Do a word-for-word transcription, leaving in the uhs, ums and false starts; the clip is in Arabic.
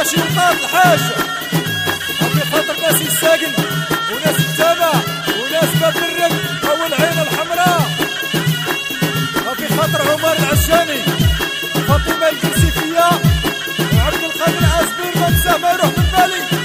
ماشي وطاط الحاجة هاكي خاطر ناس الساقن وناس التابع وناس باب الرك او العين الحمراء هاكي خاطر عمر العشاني فاطمة الكرسيفية وعبد القادر عازبين ما تنساه ما يروح من بالي.